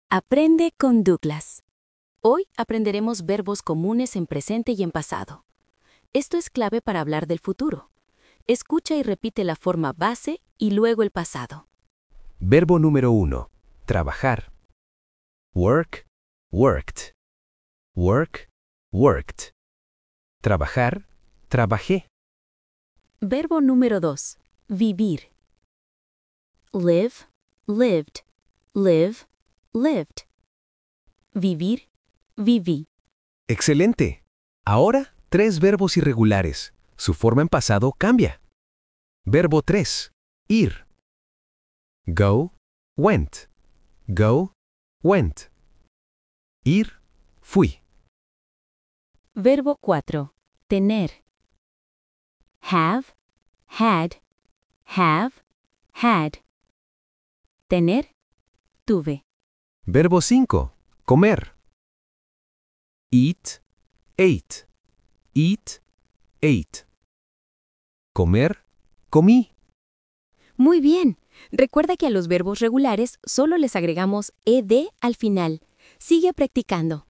Aprende con Douglas. Hoy aprenderemos verbos comunes en presente y en pasado. Esto es clave para hablar del futuro. Escucha y repite la forma base y luego el pasado. Verbo número 1. Trabajar. Work, worked. Work, worked. Trabajar, trabajé. Verbo número 2. Vivir. Live, lived. Live, lived. Vivir, viví. Excelente. Ahora, 3 verbos irregulares. Su forma en pasado cambia. Verbo 3. Ir. Go, went. Go, went. Ir, fui. Verbo 4. Tener. Have, had. Have, had. Tener, tuve. Verbo 5. Comer. Eat, ate. Eat, ate. Comer, comí. Muy bien. Recuerda que a los verbos regulares solo les agregamos ed al final. Sigue practicando.